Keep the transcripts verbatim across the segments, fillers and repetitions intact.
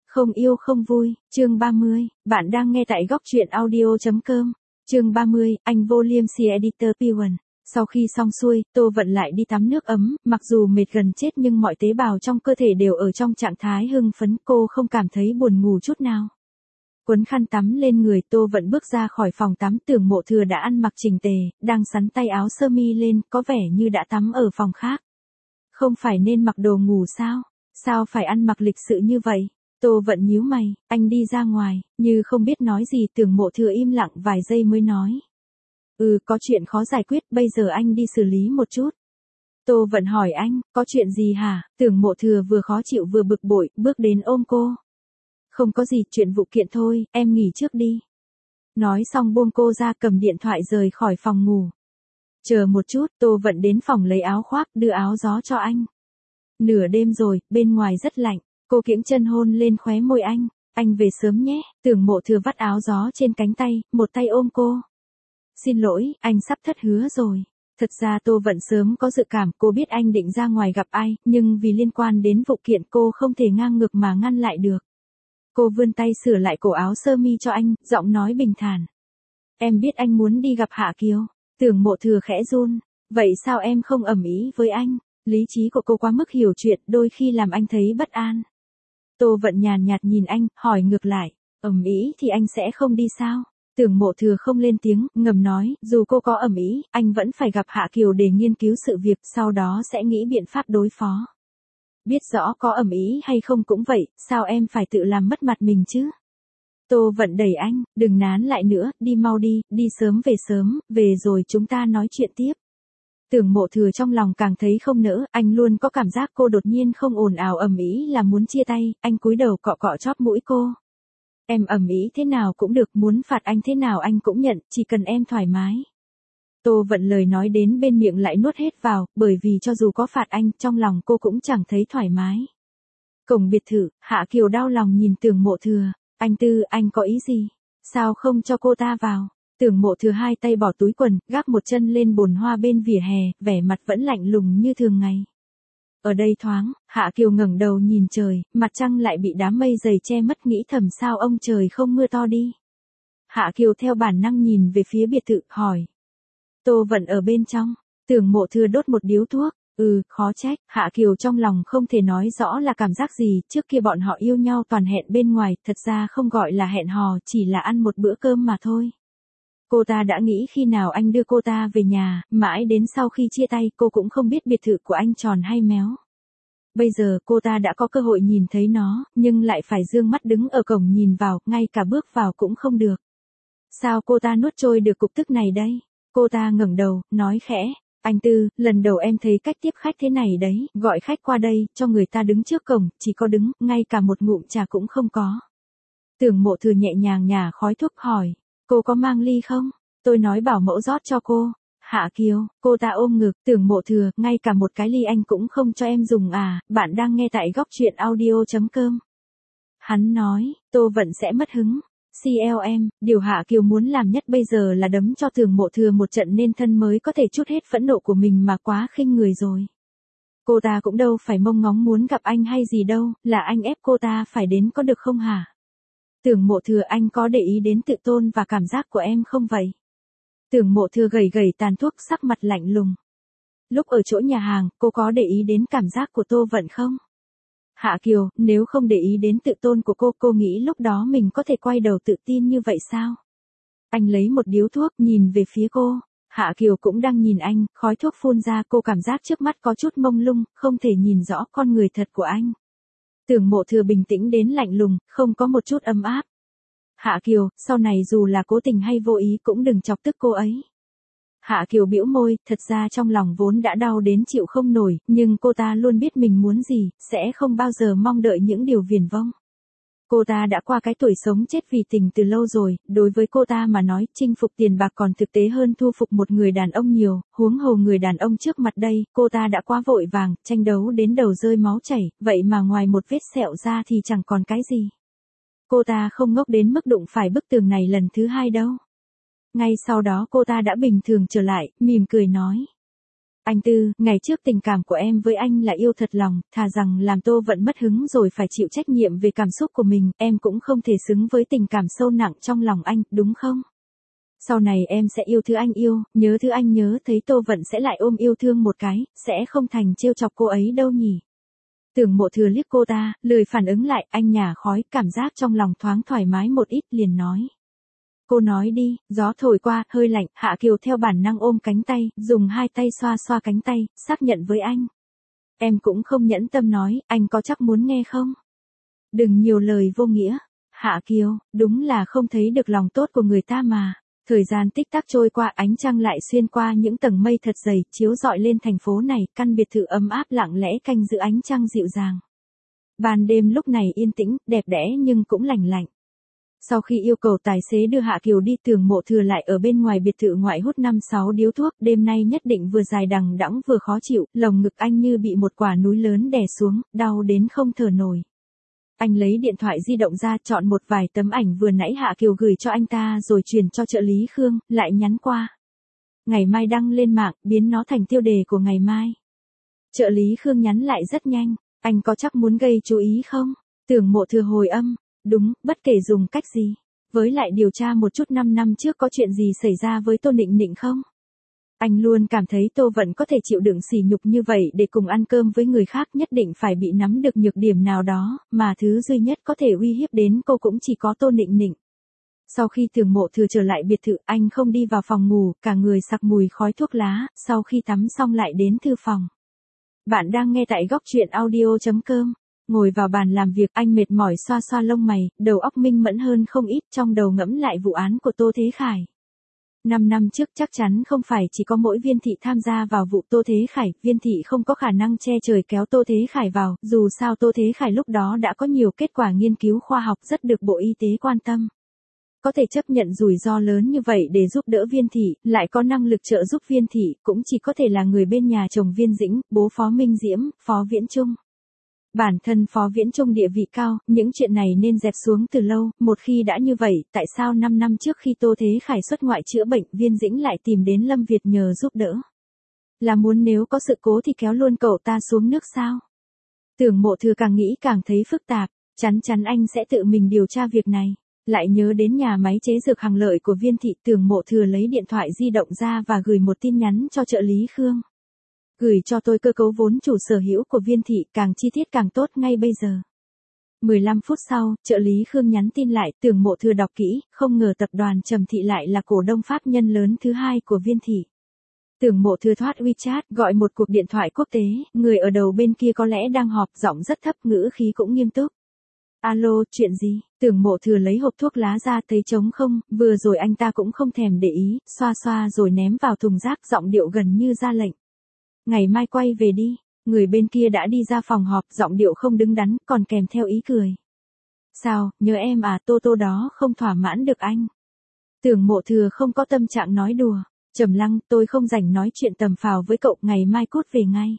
Không yêu không vui, chương ba mươi, bạn đang nghe tại góc truyện audio.com. Chương ba mươi, anh vô liêm sỉ editor Piwon. Sau khi xong xuôi, Tô Vận lại đi tắm nước ấm, mặc dù mệt gần chết nhưng mọi tế bào trong cơ thể đều ở trong trạng thái hưng phấn, cô không cảm thấy buồn ngủ chút nào. Quấn khăn tắm lên người, Tô Vận bước ra khỏi phòng tắm, Tưởng Mộ Thừa đã ăn mặc chỉnh tề, đang xắn tay áo sơ mi lên, có vẻ như đã tắm ở phòng khác. Không phải nên mặc đồ ngủ sao? Sao phải ăn mặc lịch sự như vậy? Tô Vận nhíu mày, anh đi ra ngoài, như không biết nói gì. Tưởng Mộ Thừa im lặng vài giây mới nói. Ừ, có chuyện khó giải quyết, bây giờ anh đi xử lý một chút. Tô Vận hỏi anh, có chuyện gì hả? Tưởng Mộ Thừa vừa khó chịu vừa bực bội, bước đến ôm cô. Không có gì, chuyện vụ kiện thôi, em nghỉ trước đi. Nói xong buông cô ra, cầm điện thoại rời khỏi phòng ngủ. Chờ một chút, Tô Vận đến phòng lấy áo khoác, đưa áo gió cho anh. Nửa đêm rồi, bên ngoài rất lạnh. Cô kiễng chân hôn lên khóe môi anh. Anh về sớm nhé. Tưởng Mộ Thừa vắt áo gió trên cánh tay, một tay ôm cô. Xin lỗi, anh sắp thất hứa rồi. Thật ra Tô Vận sớm có dự cảm, cô biết anh định ra ngoài gặp ai, nhưng vì liên quan đến vụ kiện cô không thể ngang ngược mà ngăn lại được. Cô vươn tay sửa lại cổ áo sơ mi cho anh, giọng nói bình thản. Em biết anh muốn đi gặp Hạ Kiều. Tưởng Mộ Thừa khẽ run. Vậy sao em không ầm ĩ với anh? Lý trí của cô quá mức hiểu chuyện, đôi khi làm anh thấy bất an. Tô Vận nhàn nhạt nhìn anh, hỏi ngược lại. Ầm ĩ thì anh sẽ không đi sao? Tưởng Mộ Thừa không lên tiếng, ngầm nói, dù cô có ầm ĩ, anh vẫn phải gặp Hạ Kiều để nghiên cứu sự việc, sau đó sẽ nghĩ biện pháp đối phó. Biết rõ có ầm ĩ hay không cũng vậy, sao em phải tự làm mất mặt mình chứ? Tô Vận đẩy anh, đừng nán lại nữa, đi mau đi, đi sớm về sớm, về rồi chúng ta nói chuyện tiếp. Tưởng Mộ Thừa trong lòng càng thấy không nỡ, anh luôn có cảm giác cô đột nhiên không ồn ào ầm ĩ là muốn chia tay, anh cúi đầu cọ cọ chóp mũi cô. Em ầm ĩ thế nào cũng được, muốn phạt anh thế nào anh cũng nhận, chỉ cần em thoải mái. Tô Vận lời nói đến bên miệng lại nuốt hết vào, bởi vì cho dù có phạt anh, trong lòng cô cũng chẳng thấy thoải mái. Cổng biệt thự, Hạ Kiều đau lòng nhìn Tưởng Mộ Thừa. Anh Tư, anh có ý gì? Sao không cho cô ta vào? Tưởng Mộ Thừa hai tay bỏ túi quần, gác một chân lên bồn hoa bên vỉa hè, vẻ mặt vẫn lạnh lùng như thường ngày. Ở đây thoáng, Hạ Kiều ngẩng đầu nhìn trời, mặt trăng lại bị đám mây dày che mất, nghĩ thầm sao ông trời không mưa to đi. Hạ Kiều theo bản năng nhìn về phía biệt thự, hỏi. Tô Vận ở bên trong. Tưởng Mộ Thừa đốt một điếu thuốc. Ừ, khó trách. Hạ Kiều trong lòng không thể nói rõ là cảm giác gì, trước kia bọn họ yêu nhau toàn hẹn bên ngoài, thật ra không gọi là hẹn hò, chỉ là ăn một bữa cơm mà thôi. Cô ta đã nghĩ khi nào anh đưa cô ta về nhà, mãi đến sau khi chia tay cô cũng không biết biệt thự của anh tròn hay méo. Bây giờ cô ta đã có cơ hội nhìn thấy nó, nhưng lại phải dương mắt đứng ở cổng nhìn vào, ngay cả bước vào cũng không được. Sao cô ta nuốt trôi được cục tức này đây? Cô ta ngẩng đầu, nói khẽ. Anh Tư, lần đầu em thấy cách tiếp khách thế này đấy, gọi khách qua đây, cho người ta đứng trước cổng, chỉ có đứng, ngay cả một ngụm trà cũng không có. Tưởng Mộ Thừa nhẹ nhàng nhả khói thuốc hỏi, cô có mang ly không? Tôi nói bảo mẫu rót cho cô. Hạ Kiều, cô ta ôm ngực, Tưởng Mộ Thừa, ngay cả một cái ly anh cũng không cho em dùng à, bạn đang nghe tại góc truyện audio.com. Hắn nói, Tô Vận sẽ mất hứng. xê lờ em, điều Hạ Kiều muốn làm nhất bây giờ là đấm cho Tưởng Mộ Thừa một trận nên thân mới có thể trút hết phẫn nộ của mình mà quá khinh người rồi. Cô ta cũng đâu phải mong ngóng muốn gặp anh hay gì đâu, là anh ép cô ta phải đến có được không hả? Tưởng Mộ Thừa, anh có để ý đến tự tôn và cảm giác của em không vậy? Tưởng Mộ Thừa gầy gầy tàn thuốc, sắc mặt lạnh lùng. Lúc ở chỗ nhà hàng, cô có để ý đến cảm giác của Tô Vận không? Hạ Kiều, nếu không để ý đến tự tôn của cô, cô nghĩ lúc đó mình có thể quay đầu tự tin như vậy sao? Anh lấy một điếu thuốc, nhìn về phía cô. Hạ Kiều cũng đang nhìn anh, khói thuốc phun ra, cô cảm giác trước mắt có chút mông lung, không thể nhìn rõ con người thật của anh. Tưởng Mộ Thừa bình tĩnh đến lạnh lùng, không có một chút ấm áp. Hạ Kiều, sau này dù là cố tình hay vô ý cũng đừng chọc tức cô ấy. Hạ Kiều bĩu môi, thật ra trong lòng vốn đã đau đến chịu không nổi, nhưng cô ta luôn biết mình muốn gì, sẽ không bao giờ mong đợi những điều viển vông. Cô ta đã qua cái tuổi sống chết vì tình từ lâu rồi, đối với cô ta mà nói, chinh phục tiền bạc còn thực tế hơn thu phục một người đàn ông nhiều, huống hồ người đàn ông trước mặt đây, cô ta đã quá vội vàng, tranh đấu đến đầu rơi máu chảy, vậy mà ngoài một vết sẹo ra thì chẳng còn cái gì. Cô ta không ngốc đến mức đụng phải bức tường này lần thứ hai đâu. Ngay sau đó cô ta đã bình thường trở lại, mỉm cười nói. Anh Tư, ngày trước tình cảm của em với anh là yêu thật lòng, thà rằng làm Tô Vận mất hứng rồi phải chịu trách nhiệm về cảm xúc của mình, em cũng không thể xứng với tình cảm sâu nặng trong lòng anh, đúng không? Sau này em sẽ yêu thứ anh yêu, nhớ thứ anh nhớ, thấy Tô Vận sẽ lại ôm yêu thương một cái, sẽ không thành trêu chọc cô ấy đâu nhỉ. Tưởng Mộ Thừa liếc cô ta, lười phản ứng lại, anh nhả khói, cảm giác trong lòng thoáng thoải mái một ít, liền nói. Cô nói đi, gió thổi qua, hơi lạnh, Hạ Kiều theo bản năng ôm cánh tay, dùng hai tay xoa xoa cánh tay, xác nhận với anh. Em cũng không nhẫn tâm nói, anh có chắc muốn nghe không? Đừng nhiều lời vô nghĩa. Hạ Kiều, đúng là không thấy được lòng tốt của người ta mà. Thời gian tích tắc trôi qua, ánh trăng lại xuyên qua những tầng mây thật dày, chiếu rọi lên thành phố này, căn biệt thự ấm áp lặng lẽ canh giữ ánh trăng dịu dàng. Ban đêm lúc này yên tĩnh, đẹp đẽ nhưng cũng lành lạnh. Sau khi yêu cầu tài xế đưa Hạ Kiều đi, Tưởng Mộ Thừa lại ở bên ngoài biệt thự ngoại hút năm sáu điếu thuốc, đêm nay nhất định vừa dài đằng đẵng vừa khó chịu, lồng ngực anh như bị một quả núi lớn đè xuống, đau đến không thở nổi. Anh lấy điện thoại di động ra, chọn một vài tấm ảnh vừa nãy Hạ Kiều gửi cho anh ta rồi truyền cho trợ lý Khương, lại nhắn qua. Ngày mai đăng lên mạng, biến nó thành tiêu đề của ngày mai. Trợ lý Khương nhắn lại rất nhanh, anh có chắc muốn gây chú ý không? Tưởng Mộ Thừa hồi âm, đúng, bất kể dùng cách gì. Với lại điều tra một chút năm năm trước có chuyện gì xảy ra với Tô Nịnh Nịnh không? Anh luôn cảm thấy Tô Vận có thể chịu đựng sỉ nhục như vậy để cùng ăn cơm với người khác, nhất định phải bị nắm được nhược điểm nào đó, mà thứ duy nhất có thể uy hiếp đến cô cũng chỉ có Tô Nịnh Nịnh. Sau khi Tưởng Mộ Thừa trở lại biệt thự, anh không đi vào phòng ngủ, cả người sặc mùi khói thuốc lá, sau khi tắm xong lại đến thư phòng. Bạn đang nghe tại góc truyện audio chấm com. Ngồi vào bàn làm việc, anh mệt mỏi xoa xoa lông mày, đầu óc minh mẫn hơn không ít, trong đầu ngẫm lại vụ án của Tô Thế Khải. Năm năm trước chắc chắn không phải chỉ có mỗi Viên Thị tham gia vào vụ Tô Thế Khải, Viên Thị không có khả năng che trời kéo Tô Thế Khải vào, dù sao Tô Thế Khải lúc đó đã có nhiều kết quả nghiên cứu khoa học rất được Bộ Y tế quan tâm. Có thể chấp nhận rủi ro lớn như vậy để giúp đỡ Viên Thị, lại có năng lực trợ giúp Viên Thị, cũng chỉ có thể là người bên nhà chồng Viên Dĩnh, bố Phó Minh Diễm, Phó Viễn Trung. Bản thân Phó Viễn Trung địa vị cao, những chuyện này nên dẹp xuống từ lâu, một khi đã như vậy, tại sao năm năm trước khi Tô Thế Khải xuất ngoại chữa bệnh, Viên Dĩnh lại tìm đến Lâm Việt nhờ giúp đỡ? Là muốn nếu có sự cố thì kéo luôn cậu ta xuống nước sao? Tưởng Mộ Thừa càng nghĩ càng thấy phức tạp, chắn chắn anh sẽ tự mình điều tra việc này. Lại nhớ đến nhà máy chế dược Hằng Lợi của Viên Thị, Tưởng Mộ Thừa lấy điện thoại di động ra và gửi một tin nhắn cho trợ lý Khương. Gửi cho tôi cơ cấu vốn chủ sở hữu của Viên Thị, càng chi tiết càng tốt ngay bây giờ. mười lăm phút sau, trợ lý Khương nhắn tin lại, Tưởng Mộ Thừa đọc kỹ, không ngờ tập đoàn Trầm Thị lại là cổ đông pháp nhân lớn thứ hai của Viên Thị. Tưởng Mộ Thừa thoát WeChat, gọi một cuộc điện thoại quốc tế, người ở đầu bên kia có lẽ đang họp, giọng rất thấp, ngữ khí cũng nghiêm túc. Alo, chuyện gì? Tưởng Mộ Thừa lấy hộp thuốc lá ra, thấy trống không, vừa rồi anh ta cũng không thèm để ý, xoa xoa rồi ném vào thùng rác, giọng điệu gần như ra lệnh. Ngày mai quay về đi. Người bên kia đã đi ra phòng họp, giọng điệu không đứng đắn, còn kèm theo ý cười. Sao, nhớ em à, Tô Tô đó không thỏa mãn được anh. Tưởng Mộ Thừa không có tâm trạng nói đùa. Trầm Lăng, tôi không rảnh nói chuyện tầm phào với cậu, ngày mai cút về ngay.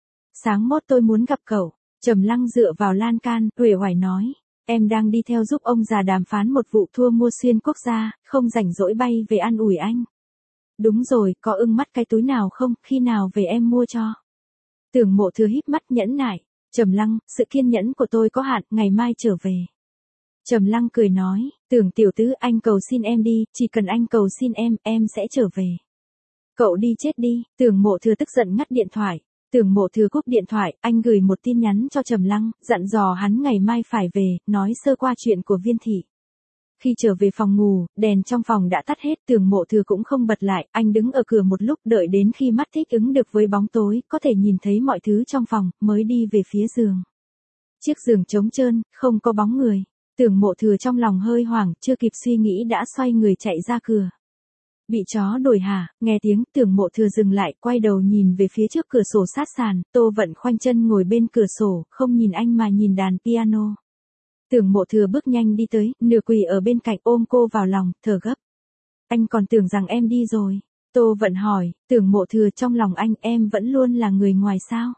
Sáng mốt tôi muốn gặp cậu. Trầm Lăng dựa vào lan can, uể oải nói. Em đang đi theo giúp ông già đàm phán một vụ thua mua xuyên quốc gia, không rảnh rỗi bay về an ủi anh. Đúng rồi, có ưng mắt cái túi nào không, khi nào về em mua cho. Tưởng Mộ Thừa híp mắt nhẫn nại. Trầm Lăng, sự kiên nhẫn của tôi có hạn, ngày mai trở về. Trầm Lăng cười nói, Tưởng tiểu tứ, anh cầu xin em đi, chỉ cần anh cầu xin em, em sẽ trở về. Cậu đi chết đi. Tưởng Mộ Thừa tức giận ngắt điện thoại. Tưởng Mộ Thừa cúp điện thoại, anh gửi một tin nhắn cho Trầm Lăng, dặn dò hắn ngày mai phải về, nói sơ qua chuyện của Viên Thị. Khi trở về phòng ngủ, đèn trong phòng đã tắt hết, Tưởng Mộ Thừa cũng không bật lại, anh đứng ở cửa một lúc, đợi đến khi mắt thích ứng được với bóng tối, có thể nhìn thấy mọi thứ trong phòng, mới đi về phía giường. Chiếc giường trống trơn, không có bóng người. Tưởng Mộ Thừa trong lòng hơi hoảng, chưa kịp suy nghĩ đã xoay người chạy ra cửa. Bị chó đuổi hả? Nghe tiếng, Tưởng Mộ Thừa dừng lại, quay đầu nhìn về phía trước cửa sổ sát sàn, Tô Vận khoanh chân ngồi bên cửa sổ, không nhìn anh mà nhìn đàn piano. Tưởng Mộ Thừa bước nhanh đi tới, nửa quỳ ở bên cạnh, ôm cô vào lòng, thở gấp. Anh còn tưởng rằng em đi rồi. Tô Vận hỏi, Tưởng Mộ Thừa, trong lòng anh, em vẫn luôn là người ngoài sao?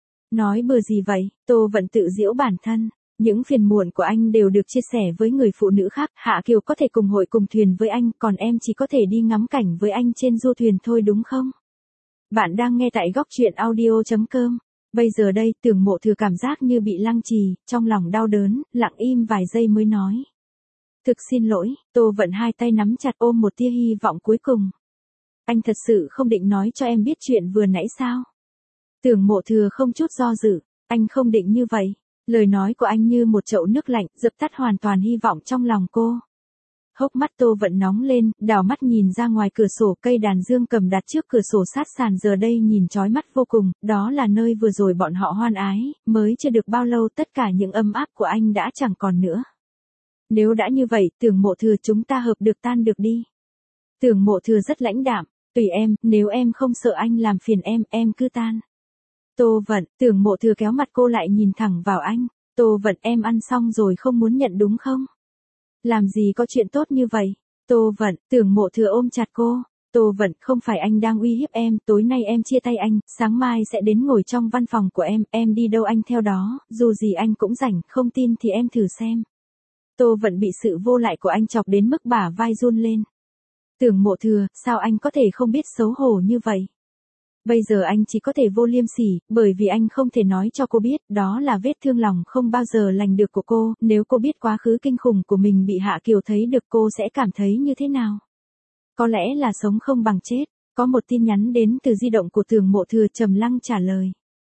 Nói bừa gì vậy? Tô Vận tự giễu bản thân. Những phiền muộn của anh đều được chia sẻ với người phụ nữ khác, Hạ Kiều có thể cùng hội cùng thuyền với anh, còn em chỉ có thể đi ngắm cảnh với anh trên du thuyền thôi đúng không? Bạn đang nghe tại góc truyện audio chấm com. Bây giờ đây, Tưởng Mộ Thừa cảm giác như bị lăng trì, trong lòng đau đớn, lặng im vài giây mới nói. Thực xin lỗi, Tô Vận hai tay nắm chặt ôm một tia hy vọng cuối cùng. Anh thật sự không định nói cho em biết chuyện vừa nãy sao? Tưởng Mộ Thừa không chút do dự, anh không định như vậy. Lời nói của anh như một chậu nước lạnh, dập tắt hoàn toàn hy vọng trong lòng cô. Hốc mắt Tô Vận nóng lên, đảo mắt nhìn ra ngoài cửa sổ, cây đàn dương cầm đặt trước cửa sổ sát sàn giờ đây nhìn chói mắt vô cùng, đó là nơi vừa rồi bọn họ hoan ái, mới chưa được bao lâu tất cả những ấm áp của anh đã chẳng còn nữa. Nếu đã như vậy, Tưởng Mộ Thừa chúng ta hợp được tan được đi. Tưởng Mộ Thừa rất lãnh đạm, tùy em, nếu em không sợ anh làm phiền em, em cứ tan. Tô Vận, Tưởng Mộ Thừa kéo mặt cô lại nhìn thẳng vào anh, Tô Vận em ăn xong rồi không muốn nhận đúng không? Làm gì có chuyện tốt như vậy? Tô Vận, Tưởng Mộ Thừa ôm chặt cô. Tô Vận, không phải anh đang uy hiếp em, tối nay em chia tay anh, sáng mai sẽ đến ngồi trong văn phòng của em, em đi đâu anh theo đó, dù gì anh cũng rảnh, không tin thì em thử xem. Tô Vận bị sự vô lại của anh chọc đến mức bả vai run lên. Tưởng Mộ Thừa, sao anh có thể không biết xấu hổ như vậy? Bây giờ anh chỉ có thể vô liêm sỉ, bởi vì anh không thể nói cho cô biết, đó là vết thương lòng không bao giờ lành được của cô, nếu cô biết quá khứ kinh khủng của mình bị Hạ Kiều thấy được cô sẽ cảm thấy như thế nào? Có lẽ là sống không bằng chết. Có một tin nhắn đến từ di động của Tưởng Mộ Thừa, trầm lặng trả lời.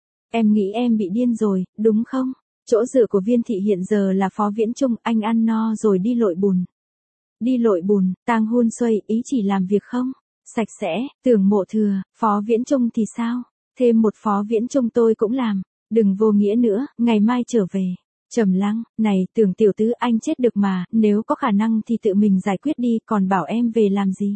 Em nghĩ em bị điên rồi, đúng không? Chỗ dựa của Viên Thị hiện giờ là Phó Viễn Chung, anh ăn no rồi đi lội bùn. Đi lội bùn, tang hun xuây, ý chỉ làm việc không? Sạch sẽ, Tưởng Mộ Thừa, Phó Viễn Chung thì sao? Thêm một Phó Viễn Chung tôi cũng làm. Đừng vô nghĩa nữa, ngày mai trở về. Trầm lắng, này Tưởng tiểu tứ anh chết được mà, nếu có khả năng thì tự mình giải quyết đi, còn bảo em về làm gì?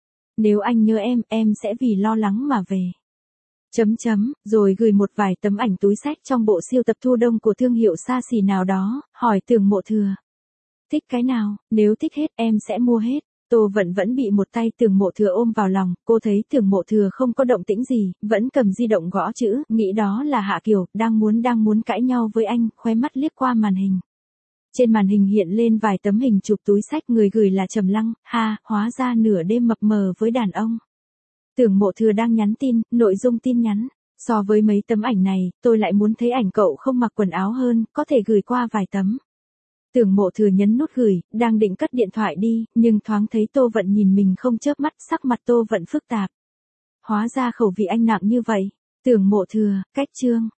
Nếu anh nhớ em, em sẽ vì lo lắng mà về. Chấm chấm, rồi gửi một vài tấm ảnh túi xách trong bộ siêu tập thu đông của thương hiệu xa xỉ nào đó, hỏi Tưởng Mộ Thừa. Thích cái nào, nếu thích hết em sẽ mua hết. Tô Vận vẫn bị một tay Tưởng Mộ Thừa ôm vào lòng, cô thấy Tưởng Mộ Thừa không có động tĩnh gì, vẫn cầm di động gõ chữ, nghĩ đó là Hạ Kiều, đang muốn đang muốn cãi nhau với anh, khóe mắt liếc qua màn hình. Trên màn hình hiện lên vài tấm hình chụp túi xách, người gửi là Trầm Lăng, ha, hóa ra nửa đêm mập mờ với đàn ông. Tưởng Mộ Thừa đang nhắn tin, nội dung tin nhắn. So với mấy tấm ảnh này, tôi lại muốn thấy ảnh cậu không mặc quần áo hơn, có thể gửi qua vài tấm. Tưởng Mộ Thừa nhấn nút gửi, đang định cất điện thoại đi, nhưng thoáng thấy Tô Vận nhìn mình không chớp mắt, sắc mặt Tô Vận phức tạp. Hóa ra khẩu vị anh nặng như vậy. Tưởng Mộ Thừa, cách chương.